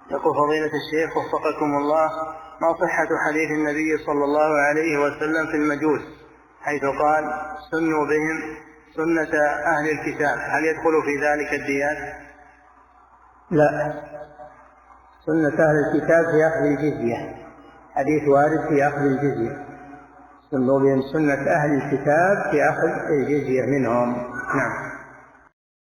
يقول فضيلة الشيخ وفقكم الله، ما صحة حديث النبي صلى الله عليه وسلم في المجوس حيث قال سنوا بهم سنة أهل الكتاب، هل يدخل في ذلك الديات؟ لا، سنة أهل الكتاب في أخذ الجزية، حديث وارد في أخذ الجزية، سنوا بهم سنة أهل الكتاب في أخذ الجزية منهم. نعم.